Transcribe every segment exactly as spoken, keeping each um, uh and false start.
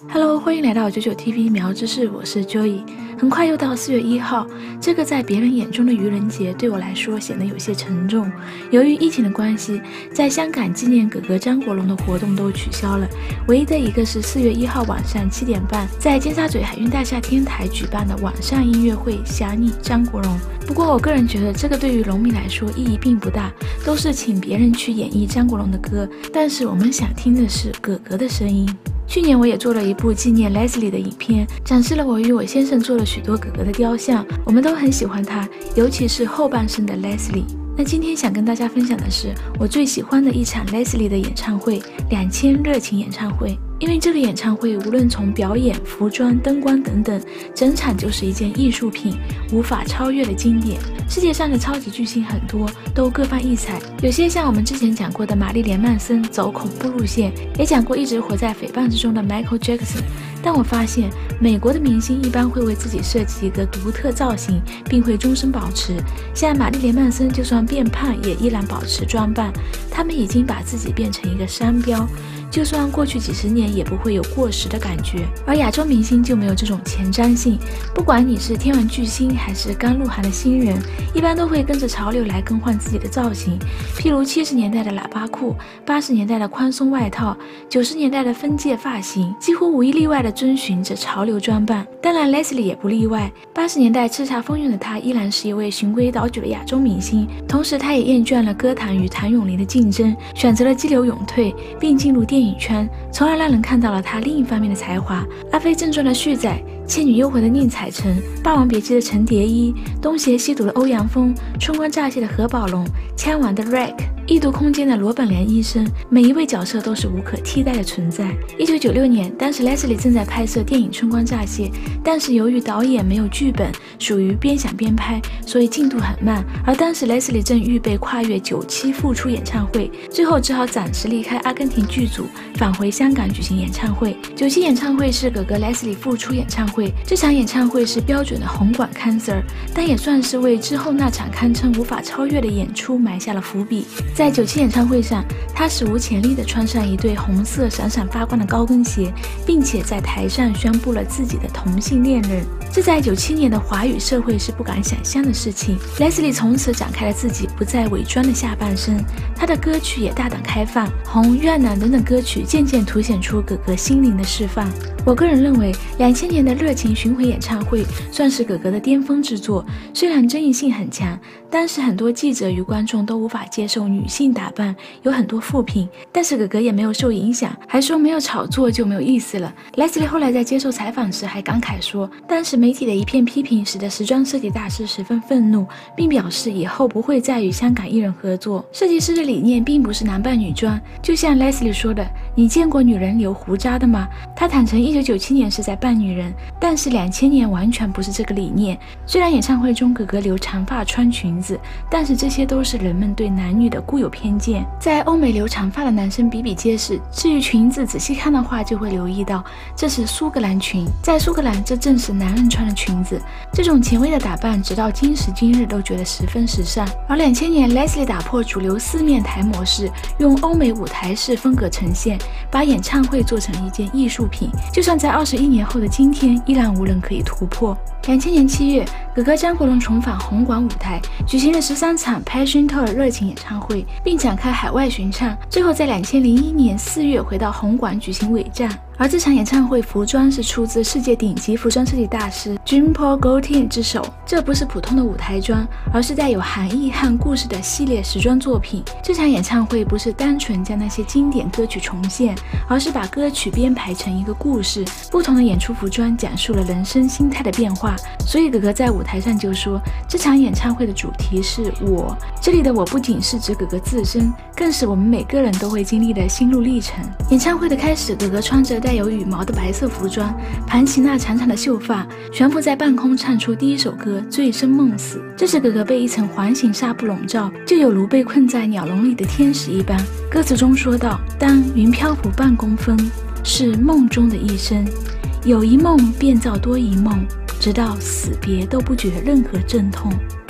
Hello， 欢迎来到九九 T V 苗知识，我是 Joey。很快又到四月一号，这个在别人眼中的愚人节对我来说显得有些沉重。由于疫情的关系，在香港纪念哥哥张国荣的活动都取消了，唯一的一个是四月一号晚上七点半，在尖沙咀海运大厦天台举办的晚上音乐会，想你张国荣。不过我个人觉得这个对于龙迷来说意义并不大，都是请别人去演绎张国荣的歌，但是我们想听的是哥哥的声音。去年我也做了一部纪念 Leslie 的影片，展示了我与我先生做了许多哥哥的雕像，我们都很喜欢他，尤其是后半生的 Leslie。那今天想跟大家分享的是我最喜欢的一场 Leslie 的演唱会，两千热情演唱会。因为这个演唱会无论从表演、服装、灯光等等，整场就是一件艺术品，无法超越的经典。世界上的超级巨星很多，都各泛异彩，有些像我们之前讲过的玛丽莲曼森走恐怖路线，也讲过一直活在诽谤之中的 Michael Jackson。但我发现美国的明星一般会为自己设计一个独特造型，并会终身保持。像玛丽莲曼森就算变胖也依然保持装扮，他们已经把自己变成一个商标，就算过去几十年也不会有过时的感觉。而亚洲明星就没有这种前瞻性，不管你是天王巨星还是刚入行的新人，一般都会跟着潮流来更换自己的造型，譬如七十年代的喇叭裤，八十年代的宽松外套，九十年代的分界发型，几乎无一例外的遵循着潮流装扮。当然 Leslie 也不例外，八十年代叱咤风云的她依然是一位循规蹈矩的亚洲明星，同时她也厌倦了歌坛与谭咏麟的竞争，选择了激流勇退，并进入电影圈，从而让人看到了他另一方面的才华。阿飞正传的旭仔，倩女幽魂的宁采臣，霸王别姬的陈蝶衣，东邪西毒的欧阳锋，春光乍泄的何宝龙，枪王的 Rack， 异度空间的罗本良医生，每一位角色都是无可替代的存在。一九九六年，当时 Leslie 正在拍摄电影春光乍泄，但是由于导演没有剧本，属于边想边拍，所以进度很慢。而当时 Leslie 正预备跨越九七复出演唱会，最后只好暂时离开阿根廷剧组，返回香港举行演唱会。九七演唱会是哥哥 Leslie 复出演唱会，这场演唱会是标准的红馆 concert， 但也算是为之后那场堪称无法超越的演出埋下了伏笔。在九七演唱会上，他史无前例地穿上一对红色闪闪发光的高跟鞋，并且在台上宣布了自己的同性恋人。这在九七年的华语社会是不敢想象的事情。 Leslie 从此展开了自己不再伪装的下半生，他的歌曲也大胆开放，红、越南等等歌曲渐渐凸显出哥哥心灵的释放。我个人认为两千年的热情巡回演唱会算是哥哥的巅峰之作，虽然争议性很强，当时很多记者与观众都无法接受女性打扮，有很多负评，但是哥哥也没有受影响，还说没有炒作就没有意思了。 Leslie 后来在接受采访时还感慨说，当时媒体的一片批评使得时装设计大师十分愤怒，并表示以后不会再与香港艺人合作。设计师的理念并不是男扮女装，就像 Leslie 说的，你见过女人留胡渣的吗？他坦诚一九九七年是在扮女人，但是两千年完全不是这个理念。虽然演唱会中哥哥留长发穿裙子，但是这些都是人们对男女的固有偏见，在欧美留长发的男生比比皆是，至于裙子仔细看的话就会留意到这是苏格兰裙，在苏格兰这正是男人穿的裙子。这种前卫的打扮直到今时今日都觉得十分时尚。而两千年 Leslie 打破主流四面台模式，用欧美舞台式风格呈现，把演唱会做成一件艺术品，就算在二十一年后的今天依然无人可以突破。两千年七月，哥哥张国荣重返红馆舞台，举行了十三场 Passion Tour 热情演唱会，并展开海外巡唱，最后在两千零一年四月回到红馆举行尾站。而这场演唱会服装是出自世界顶级服装设计大师 Jean Paul Gaultier 之手，这不是普通的舞台装，而是带有含义和故事的系列时装作品。这场演唱会不是单纯将那些经典歌曲重现，而是把歌曲编排成一个故事，不同的演出服装讲述了人生心态的变化。所以哥哥在舞台上就说，这场演唱会的主题是我，这里的我不仅是指哥哥自身，更是我们每个人都会经历的心路历程。演唱会的开始，哥哥穿着带有羽毛的白色服装，盘起那长长的秀发，悬浮在半空，唱出第一首歌《醉生梦死》。这时哥哥被一层环形纱布笼罩，就有如被困在鸟笼里的天使一般。歌词中说道，当云漂浮半公分，是梦中的一生，有一梦便造多一梦，直到死别都不觉任何阵痛。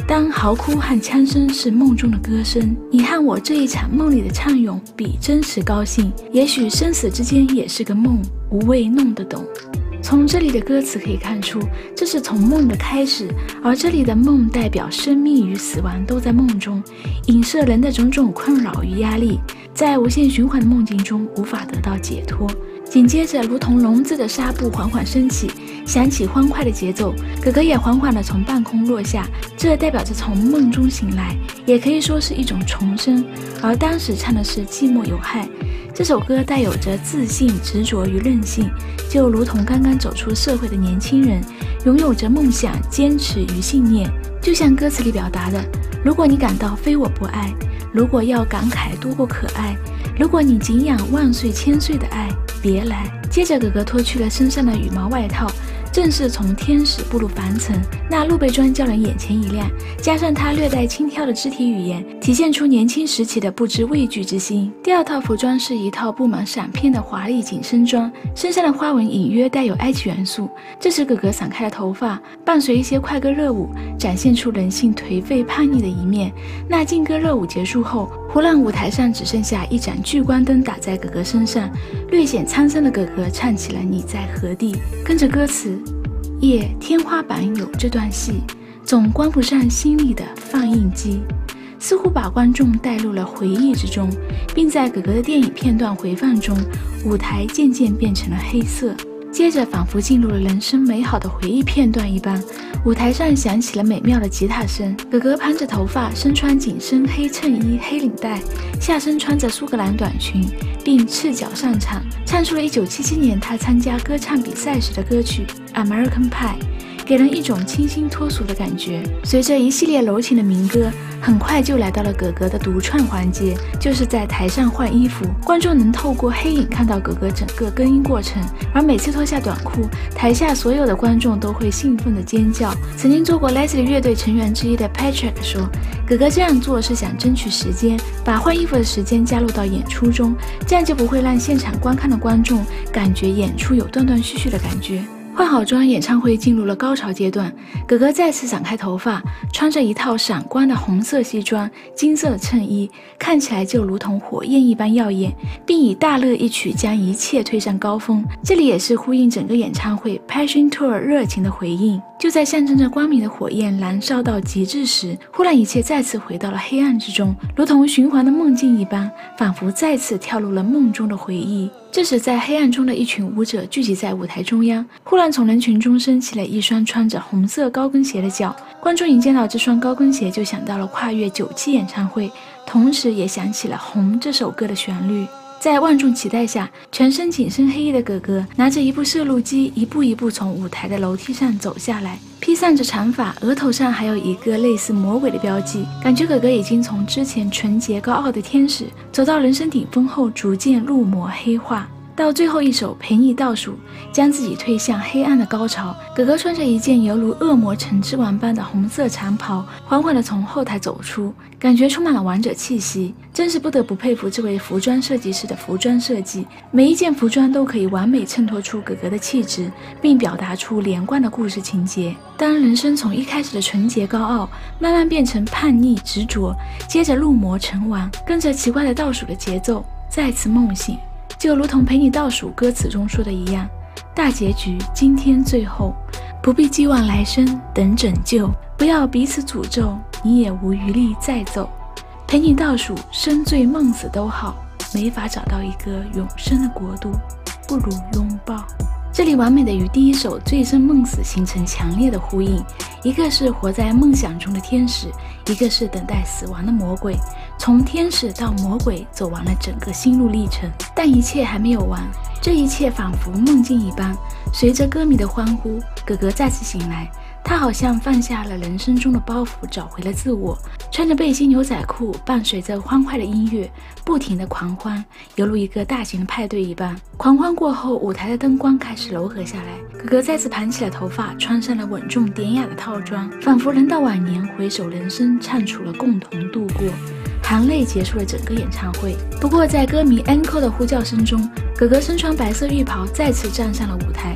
当嚎哭和枪声是梦中的歌声，你和我这一场梦里的畅泳比真实高兴，也许生死之间也是个梦，无谓弄得懂。从这里的歌词可以看出，这是从梦的开始，而这里的梦代表生命与死亡都在梦中，影射人的种种困扰与压力，在无限循环的梦境中无法得到解脱。紧接着，如同笼子的纱布缓缓升起，响起欢快的节奏，哥哥也缓缓地从半空落下，这代表着从梦中醒来，也可以说是一种重生。而当时唱的是寂寞有害，这首歌带有着自信、执着与韧性，就如同刚刚走出社会的年轻人，拥有着梦想、坚持与信念。就像歌词里表达的，如果你感到非我不爱，如果要感慨多过可爱，如果你敬仰万岁千岁的爱，别来。接着哥哥脱去了身上的羽毛外套，正是从天使步入凡尘。那露背装叫人眼前一亮，加上他略带轻佻的肢体语言，体现出年轻时期的不知畏惧之心。第二套服装是一套布满闪片的华丽紧身装，身上的花纹隐约带有埃及元素。这时哥哥散开了头发，伴随一些快歌热舞，展现出人性颓废叛逆的一面。那劲歌热舞结束后，忽然舞台上只剩下一盏聚光灯打在哥哥身上，略显沧桑的哥哥唱起了你在何地。跟着歌词，夜天花板有这段戏，总关不上心里的放映机，似乎把观众带入了回忆之中，并在哥哥的电影片段回放中，舞台渐渐变成了黑色。接着仿佛进入了人生美好的回忆片段一般，舞台上响起了美妙的吉他声，哥哥盘着头发，身穿紧身黑衬衣黑领带，下身穿着苏格兰短裙，并赤脚上场，唱出了一九七七年他参加歌唱比赛时的歌曲 American Pie， 给人一种清新脱俗的感觉。随着一系列柔情的民歌，很快就来到了哥哥的独唱环节，就是在台上换衣服，观众能透过黑影看到哥哥整个更衣过程，而每次脱下短裤，台下所有的观众都会兴奋的尖叫。曾经做过 Leslie 乐队成员之一的 Patrick 说，哥哥这样做是想争取时间，把换衣服的时间加入到演出中，这样就不会让现场观看的观众感觉演出有断断续续的感觉。换好妆，演唱会进入了高潮阶段，哥哥再次散开头发，穿着一套闪光的红色西装、金色的衬衣，看起来就如同火焰一般耀眼，并以大乐一曲将一切推上高峰。这里也是呼应整个演唱会 Passion Tour 热情的回应。就在象征着光明的火焰燃烧到极致时，忽然一切再次回到了黑暗之中，如同循环的梦境一般，仿佛再次跳入了梦中的回忆。这时在黑暗中的一群舞者聚集在舞台中央，忽然从人群中升起了一双穿着红色高跟鞋的脚，观众一见到这双高跟鞋就想到了跨越九期演唱会，同时也想起了《红》这首歌的旋律。在万众期待下，全身紧身黑衣的哥哥拿着一部摄录机，一步一步从舞台的楼梯上走下来，披散着长发，额头上还有一个类似魔鬼的标记，感觉哥哥已经从之前纯洁高傲的天使走到人生顶峰后，逐渐入魔黑化。到最后一首陪你倒数，将自己推向黑暗的高潮。哥哥穿着一件犹如恶魔橙之王般的红色长袍，缓缓地从后台走出，感觉充满了王者气息。真是不得不佩服这位服装设计师的服装设计，每一件服装都可以完美衬托出哥哥的气质，并表达出连贯的故事情节。当人生从一开始的纯洁高傲，慢慢变成叛逆执着，接着入魔成王，跟着奇怪的倒数的节奏，再次梦醒。就如同陪你倒数歌词中说的一样，大结局今天最后，不必寄望来生等拯救，不要彼此诅咒，你也无余力再走。陪你倒数，生醉梦死都好，没法找到一个永生的国度，不如拥抱。这里完美的与第一首醉生梦死形成强烈的呼应，一个是活在梦想中的天使，一个是等待死亡的魔鬼，从天使到魔鬼走完了整个心路历程，但一切还没有完，这一切仿佛梦境一般。随着歌迷的欢呼，哥哥再次醒来，他好像放下了人生中的包袱，找回了自我，穿着背心牛仔裤，伴随着欢快的音乐不停地狂欢，犹如一个大型的派对一般。狂欢过后，舞台的灯光开始柔和下来，哥哥再次盘起了头发，穿上了稳重典雅的套装，仿佛人到晚年回首人生，唱出了共同度过，含泪结束了整个演唱会。不过在歌迷 encore 的呼叫声中，哥哥身穿白色浴袍再次站上了舞台，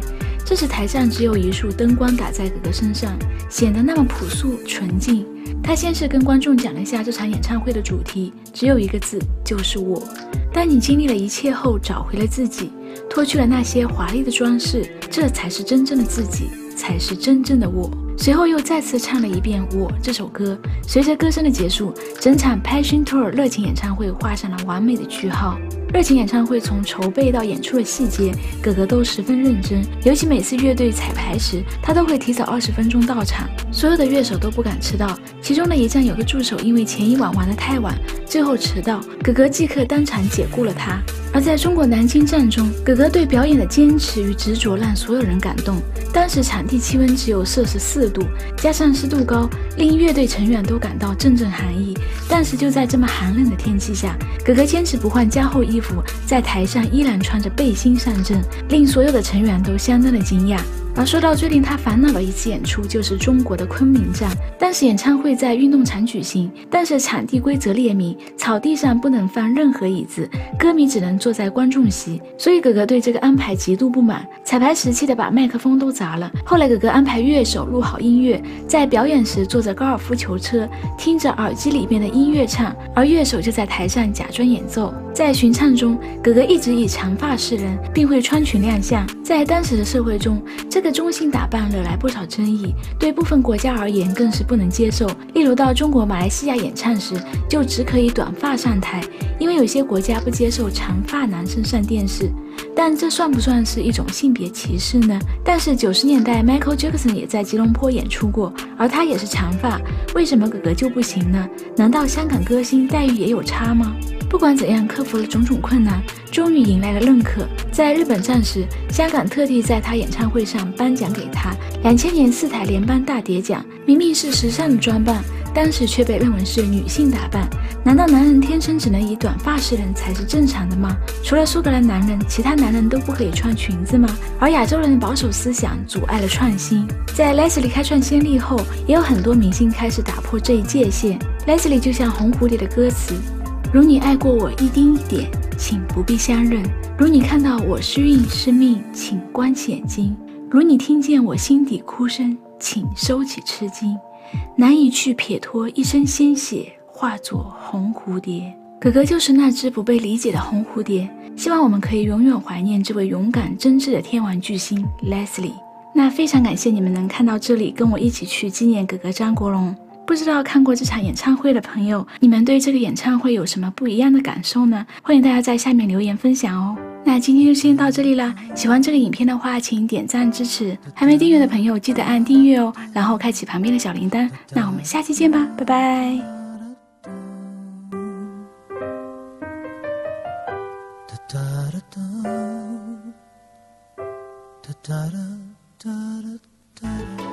这时台上只有一束灯光打在格格身上，显得那么朴素纯净。他先是跟观众讲了一下这场演唱会的主题，只有一个字，就是我。当你经历了一切后，找回了自己，脱去了那些华丽的装饰，这才是真正的自己，才是真正的我。随后又再次唱了一遍《我》这首歌。随着歌声的结束，整场 Passion Tour 热情演唱会画上了完美的句号。热情演唱会从筹备到演出的细节，格格都十分认真，尤其每次乐队彩排时，他都会提早二十分钟到场，所有的乐手都不敢迟到。其中的一站有个助手因为前一晚玩得太晚，最后迟到，格格即刻当场解雇了他。而在中国南京站中，格格对表演的坚持与执着让所有人感动。当时场地气温只有摄氏四度，加上湿度高，令乐队成员都感到阵阵寒意。但是就在这么寒冷的天气下，格格坚持不换加厚衣服，在台上依然穿着背心上阵，令所有的成员都相当的惊讶。而说到最令他烦恼的一次演出，就是中国的昆明站。当时演唱会在运动场举行，但是场地规则列明，草地上不能放任何椅子，歌迷只能坐在观众席，所以格格对这个安排极度不满，彩排时气得把麦克风都砸了。后来格格安排乐手录好音乐，在表演时坐着高尔夫球车，听着耳机里面的音乐唱，而乐手就在台上假装演奏。在巡唱中，格格一直以长发示人，并会穿裙亮相。在当时的社会中，这个中性打扮惹来不少争议，对部分国家而言更是不能接受。例如到中国马来西亚演唱时，就只可以短发上台，因为有些国家不接受长发男生上电视。但这算不算是一种性别歧视呢？但是九十年代 Michael Jackson 也在吉隆坡演出过，而他也是长发，为什么格格就不行呢？难道香港歌星待遇也有差吗？不管怎样，克服了种种困难，终于迎来了认可。在日本站时，香港特地在他演唱会上颁奖给他两千年四台联邦大碟奖。明明是时尚的装扮，当时却被认为是女性打扮。难道男人天生只能以短发示人才是正常的吗？除了苏格兰男人，其他男人都不可以穿裙子吗？而亚洲人的保守思想阻碍了创新。在 Leslie 开创先例后，也有很多明星开始打破这一界限。 Leslie 就像红蝴蝶的歌词，如你爱过我一丁一点，请不必相认；如你看到我是运是命，请关起眼睛；如你听见我心底哭声，请收起吃惊。难以去撇脱一身鲜血，化作红蝴蝶。格格就是那只不被理解的红蝴蝶，希望我们可以永远怀念这位勇敢真挚的天王巨星 Leslie。 那非常感谢你们能看到这里，跟我一起去纪念格格张国荣。不知道看过这场演唱会的朋友，你们对这个演唱会有什么不一样的感受呢？欢迎大家在下面留言分享哦。那今天就先到这里啦，喜欢这个影片的话请点赞支持，还没订阅的朋友记得按订阅哦，然后开启旁边的小铃铛。那我们下期见吧，拜拜。da da da da da da da